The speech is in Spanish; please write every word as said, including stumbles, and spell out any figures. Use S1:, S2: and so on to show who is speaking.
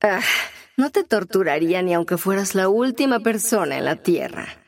S1: Ah, no te torturaría ni aunque fueras la última persona en la Tierra.